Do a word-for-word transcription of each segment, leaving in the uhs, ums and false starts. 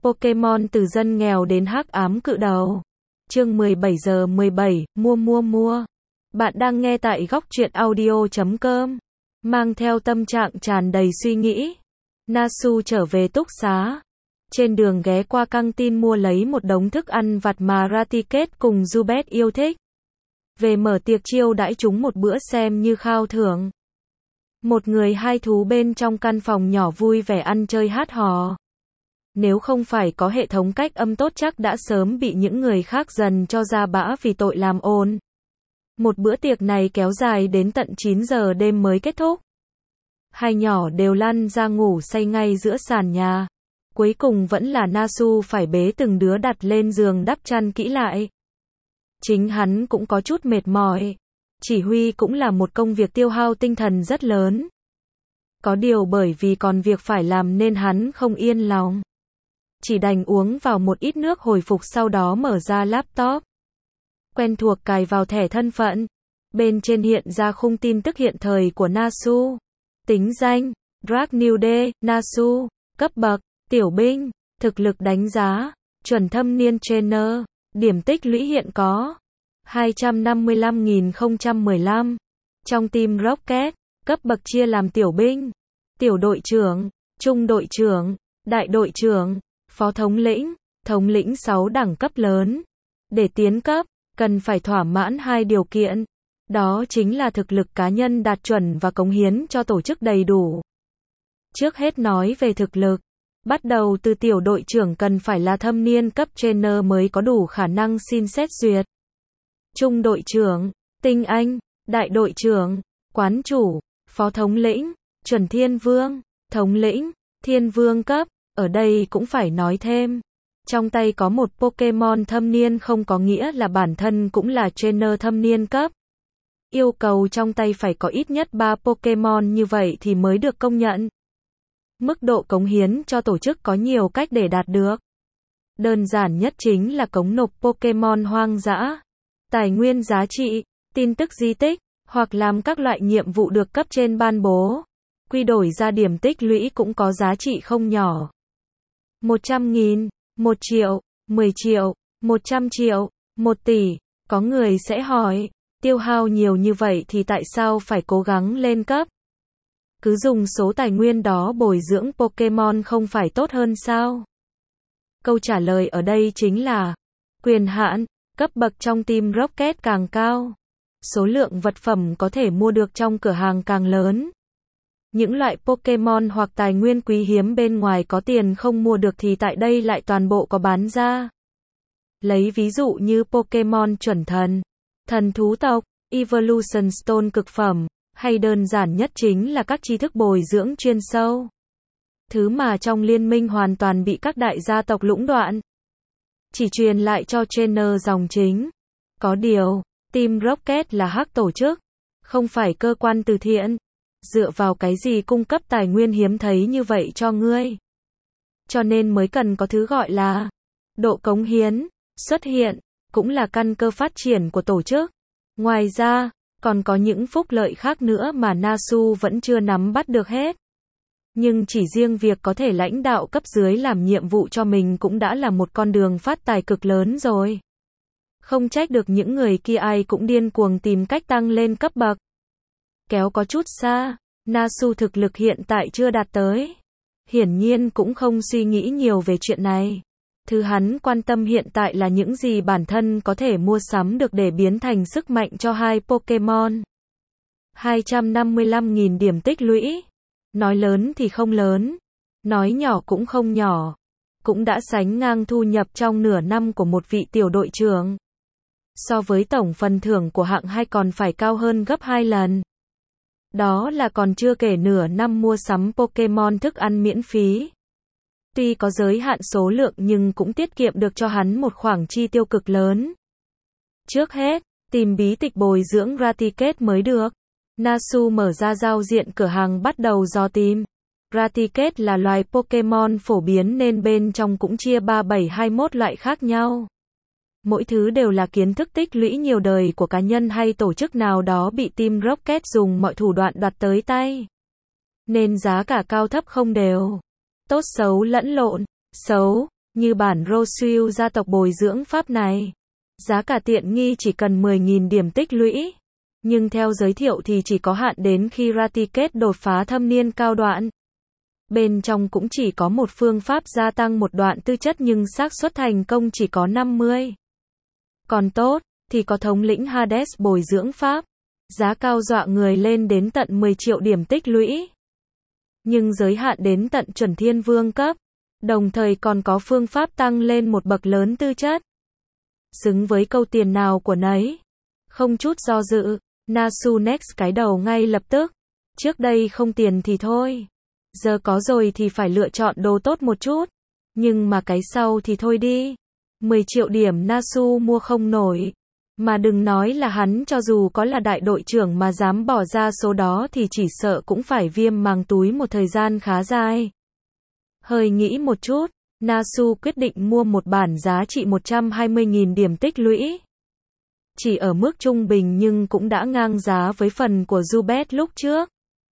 Pokemon từ dân nghèo đến hắc ám cự đầu. Chương mười bảy giờ mười bảy, mua mua mua. Bạn đang nghe tại góc truyện audio chấm com. Mang theo tâm trạng tràn đầy suy nghĩ, Nasu trở về túc xá. Trên đường ghé qua căng tin mua lấy một đống thức ăn vặt mà Raticate cùng Zubat yêu thích. Về mở tiệc chiêu đãi chúng một bữa xem như khao thưởng. Một người hai thú bên trong căn phòng nhỏ vui vẻ ăn chơi hát hò. Nếu không phải có hệ thống cách âm tốt chắc đã sớm bị những người khác dần cho ra bã vì tội làm ồn. Một bữa tiệc này kéo dài đến tận chín giờ đêm mới kết thúc. Hai nhỏ đều lăn ra ngủ say ngay giữa sàn nhà. Cuối cùng vẫn là Nasu phải bế từng đứa đặt lên giường đắp chăn kỹ lại. Chính hắn cũng có chút mệt mỏi. Chỉ huy cũng là một công việc tiêu hao tinh thần rất lớn. Có điều bởi vì còn việc phải làm nên hắn không yên lòng. Chỉ đành uống vào một ít nước hồi phục sau đó mở ra laptop. Quen thuộc cài vào thẻ thân phận. Bên trên hiện ra khung tin tức hiện thời của Nasu. Tính danh, Dragnude, Nasu, cấp bậc, tiểu binh, thực lực đánh giá, chuẩn thâm niên trainer, điểm tích lũy hiện có hai trăm năm mươi lăm nghìn không trăm mười lăm. Trong team Rocket, cấp bậc chia làm tiểu binh, tiểu đội trưởng, trung đội trưởng, đại đội trưởng, phó thống lĩnh, thống lĩnh sáu đẳng cấp lớn. Để tiến cấp, cần phải thỏa mãn hai điều kiện. Đó chính là thực lực cá nhân đạt chuẩn và cống hiến cho tổ chức đầy đủ. Trước hết nói về thực lực. Bắt đầu từ tiểu đội trưởng cần phải là thâm niên cấp trainer mới có đủ khả năng xin xét duyệt. Trung đội trưởng, tinh anh, đại đội trưởng, quán chủ, phó thống lĩnh, chuẩn thiên vương, thống lĩnh, thiên vương cấp. Ở đây cũng phải nói thêm. Trong tay có một Pokemon thâm niên không có nghĩa là bản thân cũng là trainer thâm niên cấp. Yêu cầu trong tay phải có ít nhất ba Pokemon như vậy thì mới được công nhận. Mức độ cống hiến cho tổ chức có nhiều cách để đạt được. Đơn giản nhất chính là cống nộp Pokemon hoang dã, tài nguyên giá trị, tin tức di tích, hoặc làm các loại nhiệm vụ được cấp trên ban bố. Quy đổi ra điểm tích lũy cũng có giá trị không nhỏ. một trăm nghìn, một triệu, mười triệu, một trăm triệu, một tỷ. Có người sẽ hỏi, tiêu hao nhiều như vậy thì tại sao phải cố gắng lên cấp? Cứ dùng số tài nguyên đó bồi dưỡng Pokemon không phải tốt hơn sao? Câu trả lời ở đây chính là quyền hạn, cấp bậc trong team Rocket càng cao, số lượng vật phẩm có thể mua được trong cửa hàng càng lớn. Những loại Pokemon hoặc tài nguyên quý hiếm bên ngoài có tiền không mua được thì tại đây lại toàn bộ có bán ra. Lấy ví dụ như Pokemon chuẩn thần, thần thú tộc, Evolution Stone cực phẩm, hay đơn giản nhất chính là các tri thức bồi dưỡng chuyên sâu. Thứ mà trong liên minh hoàn toàn bị các đại gia tộc lũng đoạn. Chỉ truyền lại cho trainer dòng chính. Có điều, Team Rocket là hắc tổ chức, không phải cơ quan từ thiện. Dựa vào cái gì cung cấp tài nguyên hiếm thấy như vậy cho ngươi? Cho nên mới cần có thứ gọi là độ cống hiến, xuất hiện, cũng là căn cơ phát triển của tổ chức. Ngoài ra, còn có những phúc lợi khác nữa mà Nasu vẫn chưa nắm bắt được hết. Nhưng chỉ riêng việc có thể lãnh đạo cấp dưới làm nhiệm vụ cho mình cũng đã là một con đường phát tài cực lớn rồi. Không trách được những người kia ai cũng điên cuồng tìm cách tăng lên cấp bậc. Kéo có chút xa, Nasu thực lực hiện tại chưa đạt tới. Hiển nhiên cũng không suy nghĩ nhiều về chuyện này. Thứ hắn quan tâm hiện tại là những gì bản thân có thể mua sắm được để biến thành sức mạnh cho hai Pokemon. hai trăm năm mươi lăm nghìn điểm tích lũy. Nói lớn thì không lớn. Nói nhỏ cũng không nhỏ. Cũng đã sánh ngang thu nhập trong nửa năm của một vị tiểu đội trưởng. So với tổng phần thưởng của hạng hai còn phải cao hơn gấp hai lần. Đó là còn chưa kể nửa năm mua sắm Pokemon thức ăn miễn phí. Tuy có giới hạn số lượng nhưng cũng tiết kiệm được cho hắn một khoản chi tiêu cực lớn. Trước hết, tìm bí tịch bồi dưỡng Raticate mới được. Nasu mở ra giao diện cửa hàng bắt đầu dò tìm. Raticate là loài Pokemon phổ biến nên bên trong cũng chia ba bảy hai mốt loại khác nhau. Mỗi thứ đều là kiến thức tích lũy nhiều đời của cá nhân hay tổ chức nào đó bị Team Rocket dùng mọi thủ đoạn đoạt tới tay. Nên giá cả cao thấp không đều. Tốt xấu lẫn lộn. Xấu, Như bản Rosuil gia tộc bồi dưỡng pháp này, giá cả tiện nghi chỉ cần mười nghìn điểm tích lũy. Nhưng theo giới thiệu thì chỉ có hạn đến khi Raticate đột phá thâm niên cao đoạn. Bên trong cũng chỉ có một phương pháp gia tăng một đoạn tư chất nhưng xác suất thành công chỉ có năm mươi. Còn tốt, thì có thống lĩnh Hades bồi dưỡng pháp. Giá cao dọa người lên đến tận mười triệu điểm tích lũy. Nhưng giới hạn đến tận chuẩn thiên vương cấp. Đồng thời còn có phương pháp tăng lên một bậc lớn tư chất. Xứng với câu tiền nào của nấy. Không chút do dự, Nasu Next cái đầu ngay lập tức. Trước đây không tiền thì thôi. Giờ có rồi thì phải lựa chọn đồ tốt một chút. Nhưng mà cái sau thì thôi đi. mười triệu điểm Nasu mua không nổi. Mà đừng nói là hắn, cho dù có là đại đội trưởng mà dám bỏ ra số đó thì chỉ sợ cũng phải viêm màng túi một thời gian khá dài. Hơi nghĩ một chút, Nasu quyết định mua một bản giá trị một trăm hai mươi nghìn điểm tích lũy. Chỉ ở mức trung bình nhưng cũng đã ngang giá với phần của Zubat lúc trước.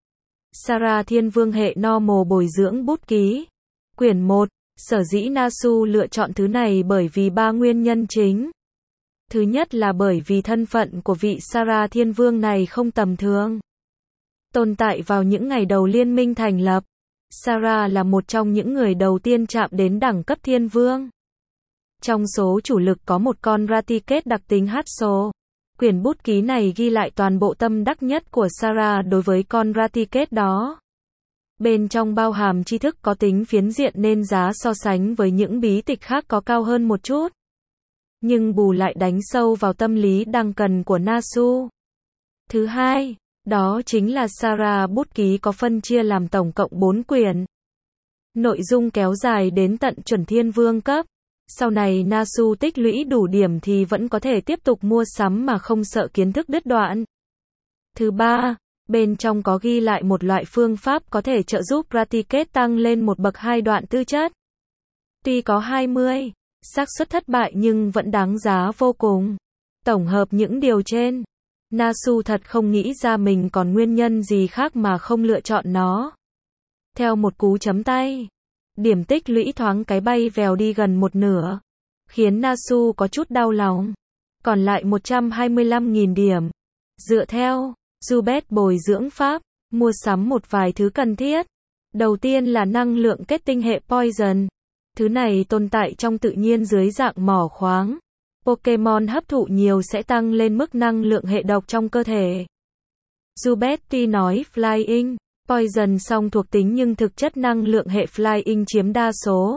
Sarah Thiên Vương hệ normal bồi dưỡng bút ký. Quyển một, sở dĩ Nasu lựa chọn thứ này bởi vì ba nguyên nhân chính. Thứ nhất là bởi vì thân phận của vị Sarah Thiên Vương này không tầm thường. Tồn tại vào những ngày đầu liên minh thành lập, Sarah là một trong những người đầu tiên chạm đến đẳng cấp Thiên Vương. Trong số chủ lực có một con Raticate đặc tính Hatsal. Quyển bút ký này ghi lại toàn bộ tâm đắc nhất của Sarah đối với con Raticate đó. Bên trong bao hàm tri thức có tính phiến diện nên giá so sánh với những bí tịch khác có cao hơn một chút. Nhưng bù lại đánh sâu vào tâm lý đang cần của Nasu. Thứ hai, đó chính là Sarah bút ký có phân chia làm tổng cộng bốn quyển. Nội dung kéo dài đến tận chuẩn thiên vương cấp. Sau này Nasu tích lũy đủ điểm thì vẫn có thể tiếp tục mua sắm mà không sợ kiến thức đứt đoạn. Thứ ba, bên trong có ghi lại một loại phương pháp có thể trợ giúp Raticate tăng lên một bậc hai đoạn tư chất. Tuy có hai mươi xác suất thất bại nhưng vẫn đáng giá vô cùng. Tổng hợp những điều trên, Nasu thật không nghĩ ra mình còn nguyên nhân gì khác mà không lựa chọn nó. Theo một cú chấm tay, điểm tích lũy thoáng cái bay vèo đi gần một nửa, khiến Nasu có chút đau lòng. Còn lại một trăm hai mươi lăm nghìn điểm. Dựa theo Zubat bồi dưỡng pháp, mua sắm một vài thứ cần thiết. Đầu tiên là năng lượng kết tinh hệ Poison. Thứ này tồn tại trong tự nhiên dưới dạng mỏ khoáng. Pokemon hấp thụ nhiều sẽ tăng lên mức năng lượng hệ độc trong cơ thể. Zubat tuy nói Flying Poison song thuộc tính nhưng thực chất năng lượng hệ Flying chiếm đa số.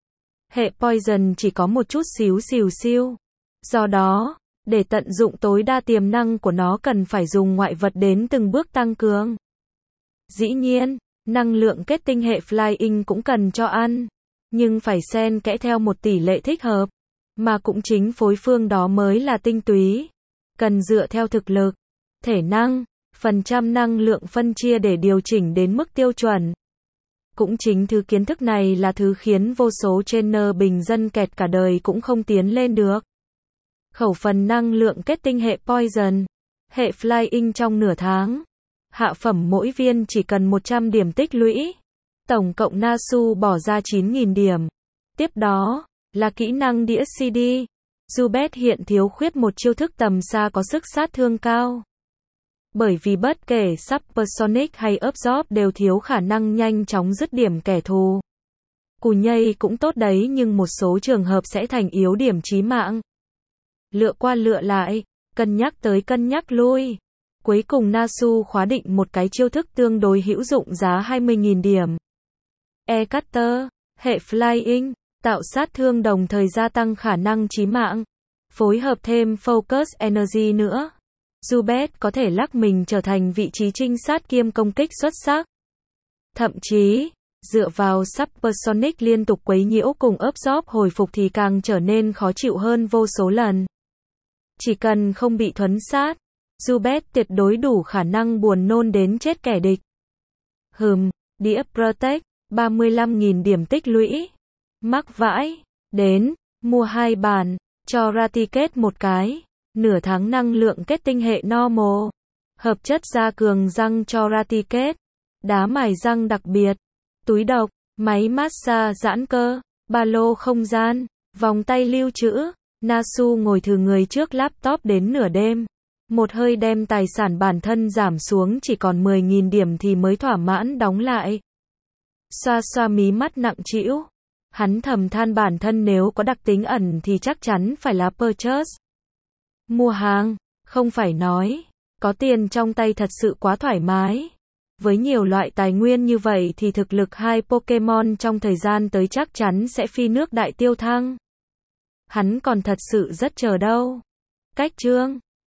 Hệ Poison chỉ có một chút xíu xìu xiu. Do đó, để tận dụng tối đa tiềm năng của nó cần phải dùng ngoại vật đến từng bước tăng cường. Dĩ nhiên, năng lượng kết tinh hệ Flying cũng cần cho ăn. Nhưng phải xen kẽ theo một tỷ lệ thích hợp. Mà cũng chính phối phương đó mới là tinh túy. Cần dựa theo thực lực, thể năng, phần trăm năng lượng phân chia để điều chỉnh đến mức tiêu chuẩn. Cũng chính thứ kiến thức này là thứ khiến vô số trainer bình dân kẹt cả đời cũng không tiến lên được. Khẩu phần năng lượng kết tinh hệ Poison, hệ Flying trong nửa tháng. Hạ phẩm mỗi viên chỉ cần một trăm điểm tích lũy. Tổng cộng Nasu bỏ ra chín nghìn điểm. Tiếp đó, là kỹ năng đĩa xê đê. Zubat hiện thiếu khuyết một chiêu thức tầm xa có sức sát thương cao. Bởi vì bất kể Supersonic hay Absorb đều thiếu khả năng nhanh chóng dứt điểm kẻ thù. Cù nhây cũng tốt đấy nhưng một số trường hợp sẽ thành yếu điểm chí mạng. Lựa qua lựa lại, cân nhắc tới cân nhắc lui. Cuối cùng Nasu khóa định một cái chiêu thức tương đối hữu dụng giá hai mươi nghìn điểm. E-Cutter, hệ Flying, tạo sát thương đồng thời gia tăng khả năng chí mạng. Phối hợp thêm Focus Energy nữa. Zubat có thể lắc mình trở thành vị trí trinh sát kiêm công kích xuất sắc. Thậm chí, dựa vào Supersonic liên tục quấy nhiễu cùng Absorb hồi phục thì càng trở nên khó chịu hơn vô số lần. Chỉ cần không bị thuấn sát, Zubat tuyệt đối đủ khả năng buồn nôn đến chết kẻ địch. Hừm, đĩa Protect, ba mươi lăm nghìn điểm tích lũy. Mắc vãi, đến, mua hai bản, cho Raticate một cái. Nửa tháng năng lượng kết tinh hệ normal. Hợp chất gia cường răng cho Raticate. Đá mài răng đặc biệt. Túi độc, máy massage giãn cơ. ba lô không gian, vòng tay lưu trữ. Nasu ngồi thừ người trước laptop đến nửa đêm. Một hơi đem tài sản bản thân giảm xuống chỉ còn mười nghìn điểm thì mới thỏa mãn đóng lại. Xoa xoa mí mắt nặng trĩu. Hắn thầm than bản thân nếu có đặc tính ẩn thì chắc chắn phải là purchase. Mua hàng, không phải nói. Có tiền trong tay thật sự quá thoải mái. Với nhiều loại tài nguyên như vậy thì thực lực hai Pokemon trong thời gian tới chắc chắn sẽ phi nước đại tiêu thăng. Hắn còn thật sự rất chờ đâu. Cách chương